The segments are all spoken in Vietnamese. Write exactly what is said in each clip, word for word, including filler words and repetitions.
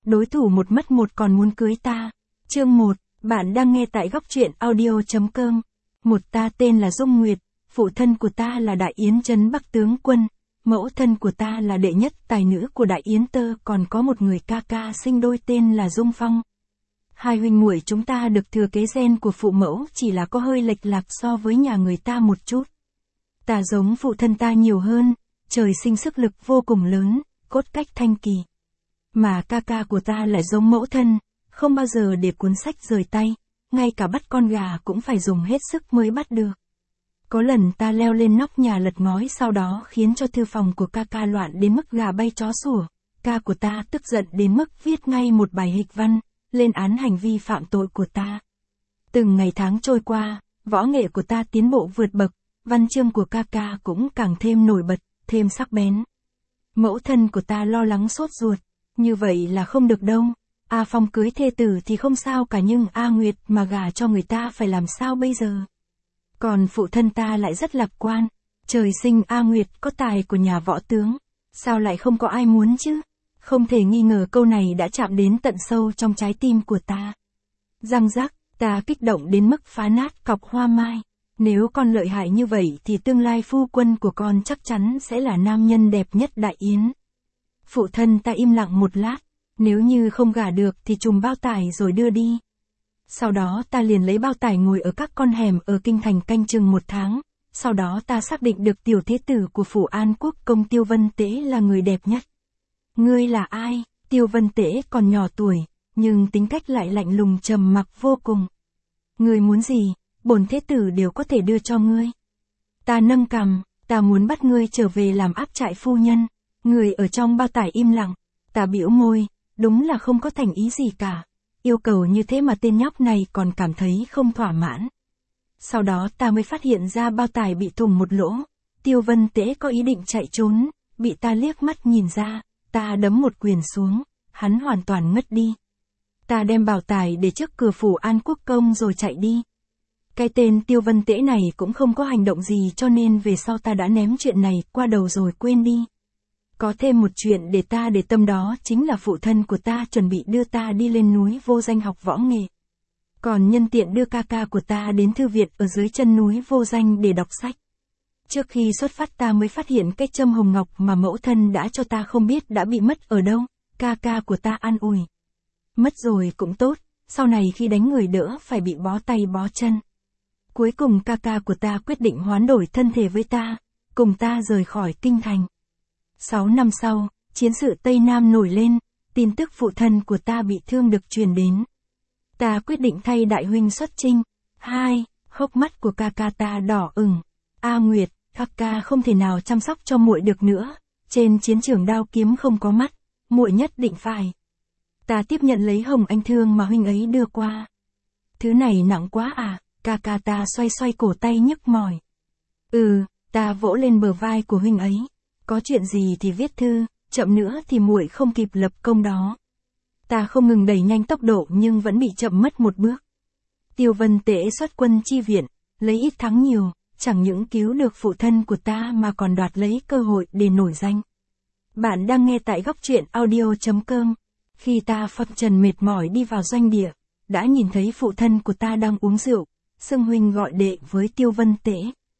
đối thủ một mất một còn muốn cưới ta. Chương một, bạn đang nghe tại góc truyện audio.com. Một ta tên là Dung Nguyệt, phụ thân của ta là Đại Yến Trấn Bắc tướng quân, mẫu thân của ta là đệ nhất tài nữ của Đại Yến Tơ, còn có một người ca ca sinh đôi tên là Dung Phong. Hai huynh muội chúng ta được thừa kế gen của phụ mẫu, chỉ là có hơi lệch lạc so với nhà người ta một chút. Ta giống phụ thân ta nhiều hơn, trời sinh sức lực vô cùng lớn, cốt cách thanh kỳ. Mà ca ca của ta lại giống mẫu thân, không bao giờ để cuốn sách rời tay, ngay cả bắt con gà cũng phải dùng hết sức mới bắt được. Có lần ta leo lên nóc nhà lật ngói, sau đó khiến cho thư phòng của ca ca loạn đến mức gà bay chó sủa. Ca của ta tức giận đến mức viết ngay một bài hịch văn, lên án hành vi phạm tội của ta. Từng ngày tháng trôi qua, võ nghệ của ta tiến bộ vượt bậc, văn chương của ca ca cũng càng thêm nổi bật, thêm sắc bén. Mẫu thân của ta lo lắng sốt ruột, như vậy là không được đâu. A Phong cưới thê tử thì không sao cả, nhưng A Nguyệt mà gả cho người ta phải làm sao bây giờ? Còn phụ thân ta lại rất lạc quan, trời sinh A Nguyệt có tài của nhà võ tướng, sao lại không có ai muốn chứ? Không thể nghi ngờ câu này đã chạm đến tận sâu trong trái tim của ta. Răng rắc, ta kích động đến mức phá nát cọc hoa mai. Nếu con lợi hại như vậy thì tương lai phu quân của con chắc chắn sẽ là nam nhân đẹp nhất Đại Yến. Phụ thân ta im lặng một lát, nếu như không gả được thì trùm bao tải rồi đưa đi. Sau đó ta liền lấy bao tải ngồi ở các con hẻm ở kinh thành canh chừng một tháng. Sau đó ta xác định được tiểu thế tử của phủ An Quốc công Tiêu Vân Tế là người đẹp nhất. Ngươi là ai? Tiêu Vân Tế còn nhỏ tuổi, nhưng tính cách lại lạnh lùng trầm mặc vô cùng. Ngươi muốn gì, bổn thế tử đều có thể đưa cho ngươi. Ta nâng cằm, ta muốn bắt ngươi trở về làm áp trại phu nhân. Người ở trong bao tải im lặng, ta bĩu môi, đúng là không có thành ý gì cả. Yêu cầu như thế mà tên nhóc này còn cảm thấy không thỏa mãn. Sau đó ta mới phát hiện ra bao tải bị thủng một lỗ. Tiêu Vân Tế có ý định chạy trốn, bị ta liếc mắt nhìn ra, ta đấm một quyền xuống, hắn hoàn toàn ngất đi. Ta đem bao tải để trước cửa phủ An Quốc công rồi chạy đi. Cái tên Tiêu Vân Tế này cũng không có hành động gì, cho nên về sau ta đã ném chuyện này qua đầu rồi quên đi. Có thêm một chuyện để ta để tâm, đó chính là phụ thân của ta chuẩn bị đưa ta đi lên núi Vô Danh học võ nghệ. Còn nhân tiện đưa ca ca của ta đến thư viện ở dưới chân núi Vô Danh để đọc sách. Trước khi xuất phát ta mới phát hiện cái châm hồng ngọc mà mẫu thân đã cho ta không biết đã bị mất ở đâu. Ca ca của ta an ủi. Mất rồi cũng tốt, sau này khi đánh người đỡ phải bị bó tay bó chân. Cuối cùng ca ca của ta quyết định hoán đổi thân thể với ta, cùng ta rời khỏi kinh thành. Sáu năm sau, chiến sự Tây Nam nổi lên, tin tức phụ thân của ta bị thương được truyền đến. Ta quyết định thay đại huynh xuất chinh. Hai, hốc mắt của ca ca ta đỏ ửng. A Nguyệt, các ca không thể nào chăm sóc cho muội được nữa, trên chiến trường đao kiếm không có mắt, muội nhất định phải. Ta tiếp nhận lấy hồng anh thương mà huynh ấy đưa qua. Thứ này nặng quá à? Ca ca ta xoay xoay cổ tay nhức mỏi. Ừ, ta vỗ lên bờ vai của huynh ấy. Có chuyện gì thì viết thư, chậm nữa thì muội không kịp lập công đó. Ta không ngừng đẩy nhanh tốc độ nhưng vẫn bị chậm mất một bước. Tiêu Vân Tế xuất quân chi viện, lấy ít thắng nhiều, chẳng những cứu được phụ thân của ta mà còn đoạt lấy cơ hội để nổi danh. Bạn đang nghe tại góc truyện audio.com. Khi ta phập trần mệt mỏi đi vào doanh địa, đã nhìn thấy phụ thân của ta đang uống rượu, xưng huynh gọi đệ với Tiêu Vân Tế.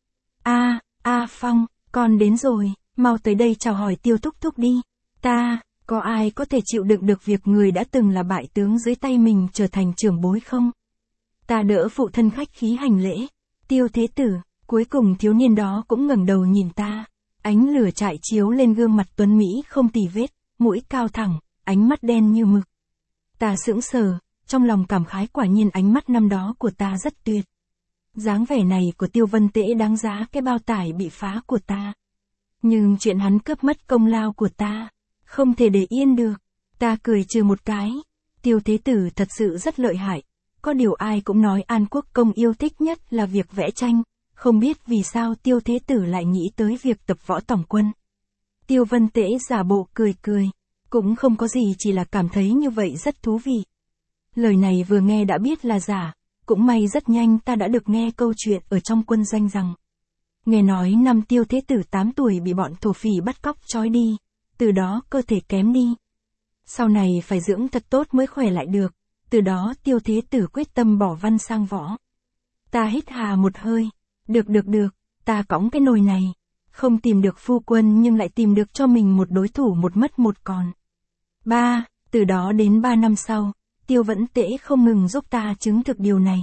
A, A Phong, con đến rồi, mau tới đây chào hỏi Tiêu thúc thúc đi. Ta, có ai có thể chịu đựng được việc người đã từng là bại tướng dưới tay mình trở thành trưởng bối không? Ta đỡ phụ thân khách khí hành lễ. Tiêu thế tử, cuối cùng thiếu niên đó cũng ngẩng đầu nhìn ta. Ánh lửa trại chiếu lên gương mặt tuấn mỹ không tì vết, mũi cao thẳng, ánh mắt đen như mực. Ta sững sờ, trong lòng cảm khái, quả nhiên ánh mắt năm đó của ta rất tuyệt. Dáng vẻ này của Tiêu Vân Tế đáng giá cái bao tải bị phá của ta. Nhưng chuyện hắn cướp mất công lao của ta, không thể để yên được. Ta cười trừ một cái. Tiêu thế tử thật sự rất lợi hại. Có điều ai cũng nói An Quốc công yêu thích nhất là việc vẽ tranh. Không biết vì sao Tiêu thế tử lại nghĩ tới việc tập võ tổng quân. Tiêu Vân Tế giả bộ cười cười. Cũng không có gì, chỉ là cảm thấy như vậy rất thú vị. Lời này vừa nghe đã biết là giả. Cũng may rất nhanh ta đã được nghe câu chuyện ở trong quân doanh rằng. Nghe nói năm Tiêu thế tử tám tuổi bị bọn thổ phỉ bắt cóc trói đi. Từ đó cơ thể kém đi. Sau này phải dưỡng thật tốt mới khỏe lại được, từ đó Tiêu Thế Tử quyết tâm bỏ văn sang võ. Ta hít hà một hơi, được được được, ta cõng cái nồi này, không tìm được phu quân nhưng lại tìm được cho mình một đối thủ một mất một còn. Ba, từ đó đến ba năm sau, Tiêu Vẫn Tễ không ngừng giúp ta chứng thực điều này.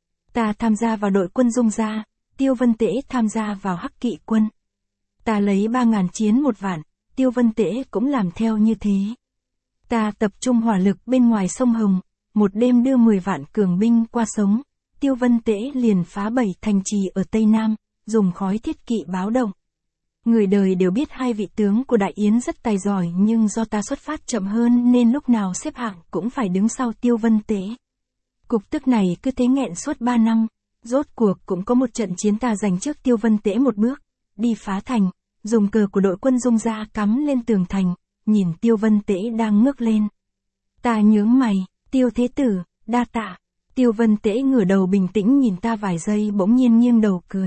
Ta tham gia vào đội quân Dung gia, Tiêu Vân Tễ tham gia vào Hắc Kỵ quân. Ta lấy ba ngàn chiến một vạn, Tiêu Vân Tễ cũng làm theo như thế. Ta tập trung hỏa lực bên ngoài sông Hồng, một đêm đưa mười vạn cường binh qua sông, Tiêu Vân Tễ liền phá bảy thành trì ở Tây Nam, dùng khói thiết kỵ báo động. Người đời đều biết hai vị tướng của Đại Yến rất tài giỏi nhưng do ta xuất phát chậm hơn nên lúc nào xếp hạng cũng phải đứng sau Tiêu Vân Tễ. Cục tức này cứ thế nghẹn suốt ba năm, rốt cuộc cũng có một trận chiến ta giành trước Tiêu Vân Tễ một bước, đi phá thành, dùng cờ của đội quân Dung gia cắm lên tường thành, nhìn Tiêu Vân Tễ đang ngước lên. Ta nhướng mày, Tiêu Thế Tử, đa tạ. Tiêu Vân Tễ ngửa đầu bình tĩnh nhìn ta vài giây bỗng nhiên nghiêng đầu cười.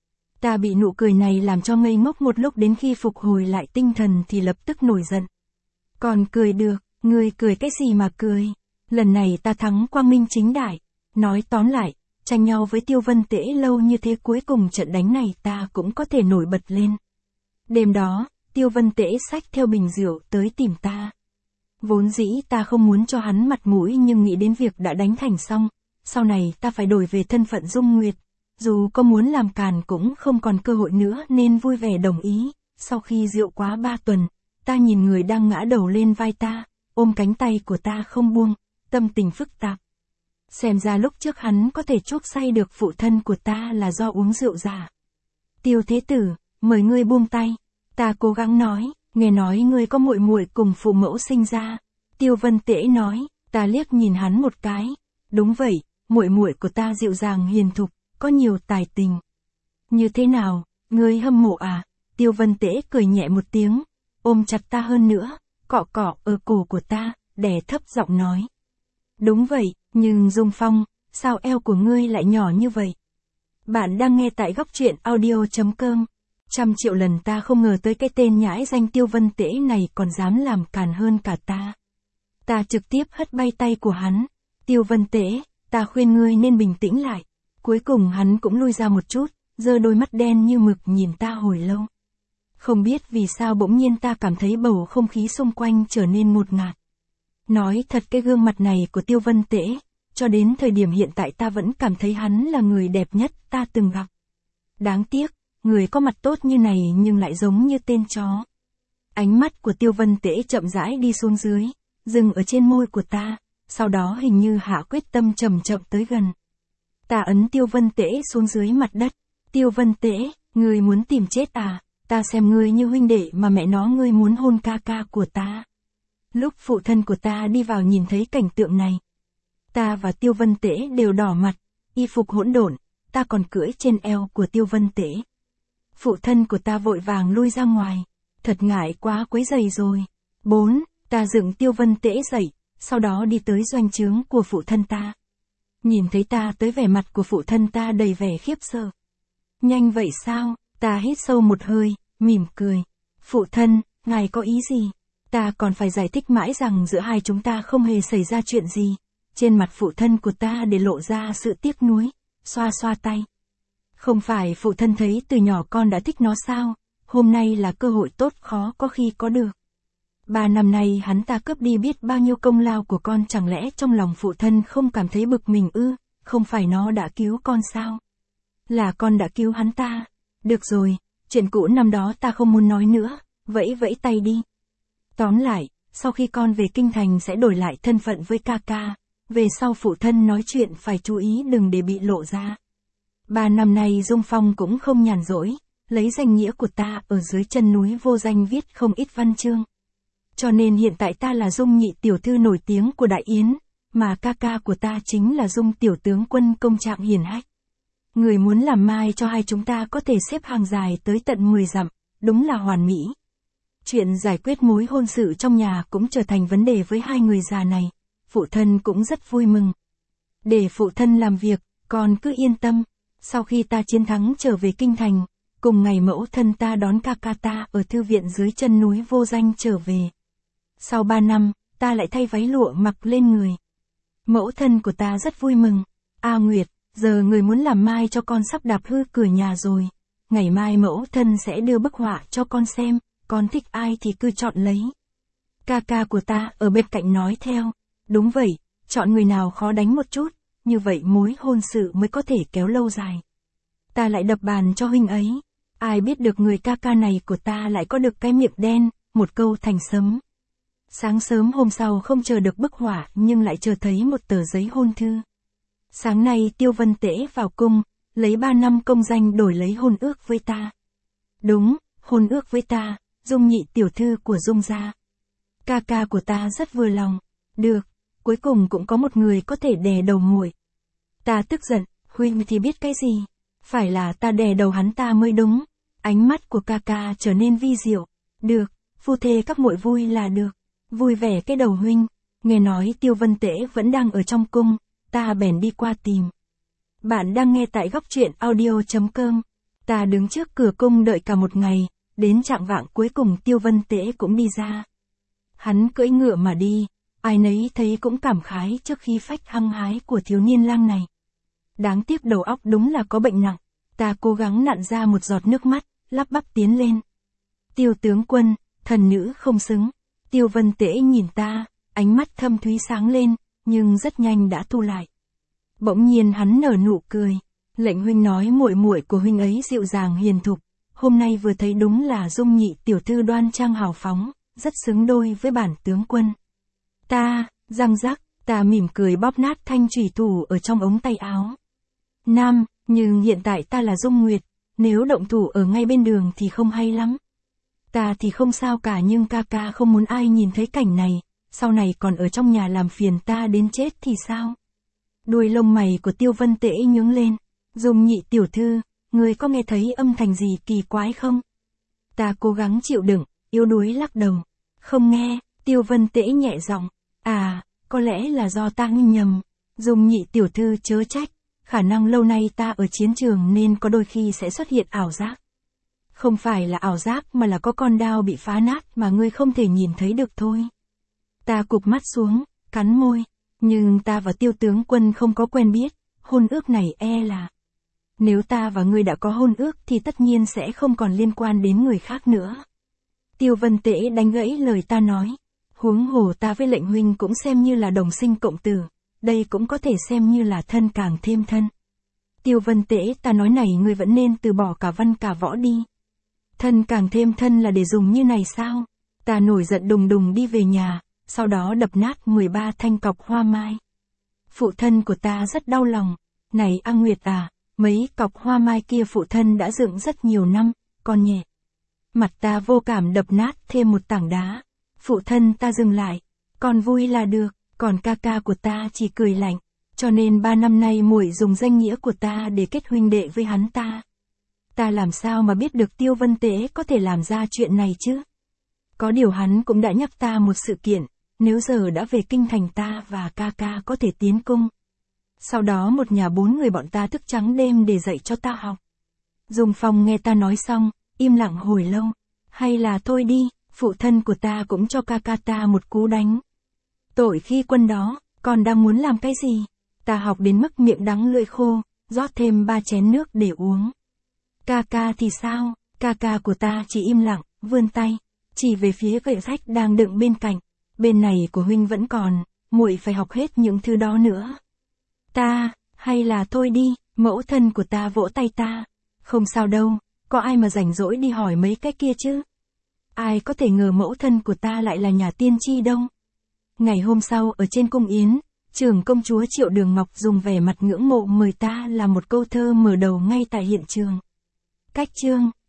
Ta bị nụ cười này làm cho ngây ngốc một lúc, đến khi phục hồi lại tinh thần thì lập tức nổi giận. Còn cười được, ngươi cười cái gì mà cười? Lần này ta thắng quang minh chính đại. Nói tóm lại, tranh nhau với Tiêu Vân Tễ lâu như thế cuối cùng trận đánh này ta cũng có thể nổi bật lên. Đêm đó, Tiêu Vân Tễ xách theo bình rượu tới tìm ta. Vốn dĩ ta không muốn cho hắn mặt mũi nhưng nghĩ đến việc đã đánh thành xong, sau này ta phải đổi về thân phận Dung Nguyệt. Dù có muốn làm càn cũng không còn cơ hội nữa nên vui vẻ đồng ý. Sau khi rượu quá ba tuần, ta nhìn người đang ngã đầu lên vai ta, ôm cánh tay của ta không buông, tâm tình phức tạp. Xem ra lúc trước hắn có thể chuốc say được phụ thân của ta là do uống rượu giả. Tiêu Thế Tử, mời ngươi buông tay. Ta cố gắng nói, nghe nói ngươi có muội muội cùng phụ mẫu sinh ra. Tiêu Vân Tễ nói, ta liếc nhìn hắn một cái. Đúng vậy, muội muội của ta dịu dàng hiền thục, có nhiều tài tình. Như thế nào, ngươi hâm mộ à? Tiêu Vân Tễ cười nhẹ một tiếng, ôm chặt ta hơn nữa, cọ cọ ở cổ của ta, đè thấp giọng nói. Đúng vậy, nhưng Dung Phong, sao eo của ngươi lại nhỏ như vậy? Bạn đang nghe tại góc truyện audio chấm com. Trăm triệu lần ta không ngờ tới cái tên nhãi danh Tiêu Vân Tễ này còn dám làm càn hơn cả ta. Ta trực tiếp hất bay tay của hắn. Tiêu Vân Tễ, ta khuyên ngươi nên bình tĩnh lại. Cuối cùng hắn cũng lui ra một chút, giơ đôi mắt đen như mực nhìn ta hồi lâu. Không biết vì sao bỗng nhiên ta cảm thấy bầu không khí xung quanh trở nên ngột ngạt. Nói thật, cái gương mặt này của Tiêu Vân Tễ, cho đến thời điểm hiện tại ta vẫn cảm thấy hắn là người đẹp nhất ta từng gặp. Đáng tiếc, người có mặt tốt như này nhưng lại giống như tên chó. Ánh mắt của Tiêu Vân Tễ chậm rãi đi xuống dưới, dừng ở trên môi của ta, sau đó hình như hạ quyết tâm chậm chậm tới gần. Ta ấn Tiêu Vân Tễ xuống dưới mặt đất. Tiêu Vân Tễ, ngươi muốn tìm chết à? Ta xem ngươi như huynh đệ mà mẹ nó ngươi muốn hôn ca ca của ta. Lúc phụ thân của ta đi vào nhìn thấy cảnh tượng này, ta và Tiêu Vân Tễ đều đỏ mặt, y phục hỗn độn, ta còn cưỡi trên eo của Tiêu Vân Tễ. Phụ thân của ta vội vàng lui ra ngoài, thật ngại quá quấy rầy rồi. Bốn, ta dựng Tiêu Vân Tễ dậy, sau đó đi tới doanh trướng của phụ thân ta. Nhìn thấy ta tới, vẻ mặt của phụ thân ta đầy vẻ khiếp sợ. Nhanh vậy sao? Ta hít sâu một hơi, mỉm cười. Phụ thân, ngài có ý gì? Ta còn phải giải thích mãi rằng giữa hai chúng ta không hề xảy ra chuyện gì. Trên mặt phụ thân của ta để lộ ra sự tiếc nuối, xoa xoa tay. Không phải phụ thân thấy từ nhỏ con đã thích nó sao? Hôm nay là cơ hội tốt khó có khi có được. Ba năm nay hắn ta cướp đi biết bao nhiêu công lao của con, chẳng lẽ trong lòng phụ thân không cảm thấy bực mình ư? Không phải nó đã cứu con sao? Là con đã cứu hắn ta. Được rồi, chuyện cũ năm đó ta không muốn nói nữa, vẫy vẫy tay đi. Tóm lại, sau khi con về kinh thành sẽ đổi lại thân phận với ca ca. Về sau phụ thân nói chuyện phải chú ý đừng để bị lộ ra. Ba năm nay Dung Phong cũng không nhàn rỗi, lấy danh nghĩa của ta ở dưới chân núi vô danh viết không ít văn chương. Cho nên hiện tại ta là Dung nhị tiểu thư nổi tiếng của Đại Yến, mà ca ca của ta chính là Dung tiểu tướng quân công trạng hiển hách. Người muốn làm mai cho hai chúng ta có thể xếp hàng dài tới tận mười dặm, đúng là hoàn mỹ. Chuyện giải quyết mối hôn sự trong nhà cũng trở thành vấn đề với hai người già này, phụ thân cũng rất vui mừng. Để phụ thân làm việc, con cứ yên tâm, sau khi ta chiến thắng trở về kinh thành, cùng ngày mẫu thân ta đón ca ca ta ở thư viện dưới chân núi vô danh trở về. Sau ba năm, ta lại thay váy lụa mặc lên người. Mẫu thân của ta rất vui mừng. A Nguyệt, giờ người muốn làm mai cho con sắp đạp hư cửa nhà rồi. Ngày mai mẫu thân sẽ đưa bức họa cho con xem, con thích ai thì cứ chọn lấy. Ca ca của ta ở bên cạnh nói theo. Đúng vậy, chọn người nào khó đánh một chút, như vậy mối hôn sự mới có thể kéo lâu dài. Ta lại đập bàn cho huynh ấy. Ai biết được người ca ca này của ta lại có được cái miệng đen, một câu thành sấm. Sáng sớm hôm sau không chờ được bức họa nhưng lại chờ thấy một tờ giấy hôn thư. Sáng nay Tiêu Vân Tễ vào cung, lấy ba năm công danh đổi lấy hôn ước với ta. Đúng, hôn ước với ta, Dung nhị tiểu thư của Dung gia. Ca ca của ta rất vừa lòng. Được, cuối cùng cũng có một người có thể đè đầu muội. Ta tức giận, huynh thì biết cái gì? Phải là ta đè đầu hắn ta mới đúng. Ánh mắt của ca ca trở nên vi diệu. Được, phu thê các muội vui là được. Vui vẻ cái đầu huynh. Nghe nói Tiêu Vân Tễ vẫn đang ở trong cung, ta bèn đi qua tìm. Bạn đang nghe tại góc truyện audio chấm com. Ta đứng trước cửa cung đợi cả một ngày, đến chạng vạng cuối cùng Tiêu Vân Tễ cũng đi ra. Hắn cưỡi ngựa mà đi, ai nấy thấy cũng cảm khái trước khi phách hăng hái của thiếu niên lang này. Đáng tiếc đầu óc đúng là có bệnh nặng, ta cố gắng nặn ra một giọt nước mắt, lắp bắp tiến lên. Tiêu tướng quân, thần nữ không xứng. Tiêu Vân Tễ nhìn ta, ánh mắt thâm thúy sáng lên, nhưng rất nhanh đã thu lại. Bỗng nhiên hắn nở nụ cười. Lệnh huynh nói muội muội của huynh ấy dịu dàng hiền thục, hôm nay vừa thấy đúng là Dung nhị tiểu thư đoan trang hào phóng, rất xứng đôi với bản tướng quân. Ta, răng rắc, ta mỉm cười bóp nát thanh chủy thủ ở trong ống tay áo. Nam, nhưng hiện tại ta là Dung Nguyệt, nếu động thủ ở ngay bên đường thì không hay lắm. Ta thì không sao cả nhưng ca ca không muốn ai nhìn thấy cảnh này, sau này còn ở trong nhà làm phiền ta đến chết thì sao? Đuôi lông mày của Tiêu Vân Tễ nhướng lên. Dung nhị tiểu thư, người có nghe thấy âm thanh gì kỳ quái không? Ta cố gắng chịu đựng, yếu đuối lắc đầu. Không nghe, Tiêu Vân Tễ nhẹ giọng. À, có lẽ là do ta nhầm. Dung nhị tiểu thư chớ trách, khả năng lâu nay ta ở chiến trường nên có đôi khi sẽ xuất hiện ảo giác. Không phải là ảo giác mà là có con đao bị phá nát mà ngươi không thể nhìn thấy được thôi. Ta cụp mắt xuống, cắn môi. Nhưng ta và Tiêu tướng quân không có quen biết, hôn ước này e là... Nếu ta và ngươi đã có hôn ước thì tất nhiên sẽ không còn liên quan đến người khác nữa. Tiêu Vân Tễ đánh gãy lời ta nói. Huống hồ ta với lệnh huynh cũng xem như là đồng sinh cộng tử, đây cũng có thể xem như là thân càng thêm thân. Tiêu Vân Tễ, ta nói này ngươi vẫn nên từ bỏ cả văn cả võ đi. Thân càng thêm thân là để dùng như này sao? Ta nổi giận đùng đùng đi về nhà, sau đó đập nát mười ba thanh cọc hoa mai. Phụ thân của ta rất đau lòng. Này A Nguyệt à, mấy cọc hoa mai kia phụ thân đã dựng rất nhiều năm, con nhẹ. Mặt ta vô cảm đập nát thêm một tảng đá. Phụ thân ta dừng lại. Con vui là được, còn ca ca của ta chỉ cười lạnh. Cho nên ba năm nay muội dùng danh nghĩa của ta để kết huynh đệ với hắn ta. Ta làm sao mà biết được Tiêu Vân Tễ có thể làm ra chuyện này chứ? Có điều hắn cũng đã nhắc ta một sự kiện. Nếu giờ đã về kinh thành ta và ca ca có thể tiến cung. Sau đó một nhà bốn người bọn ta thức trắng đêm để dạy cho ta học. Dung Phong nghe ta nói xong, im lặng hồi lâu. Hay là thôi đi, phụ thân của ta cũng cho ca ca ta một cú đánh. Tội khi quân đó, con đang muốn làm cái gì? Ta học đến mức miệng đắng lưỡi khô, rót thêm ba chén nước để uống. Ca ca thì sao? Ca ca của ta chỉ im lặng, vươn tay, chỉ về phía gậy sách đang đựng bên cạnh. Bên này của huynh vẫn còn, muội phải học hết những thứ đó nữa. Ta, hay là thôi đi, mẫu thân của ta vỗ tay ta. Không sao đâu, có ai mà rảnh rỗi đi hỏi mấy cái kia chứ? Ai có thể ngờ mẫu thân của ta lại là nhà tiên tri đâu. Ngày hôm sau ở trên cung yến, trưởng công chúa Triệu Đường Ngọc dùng vẻ mặt ngưỡng mộ mời ta làm một câu thơ mở đầu ngay tại hiện trường. Cách chương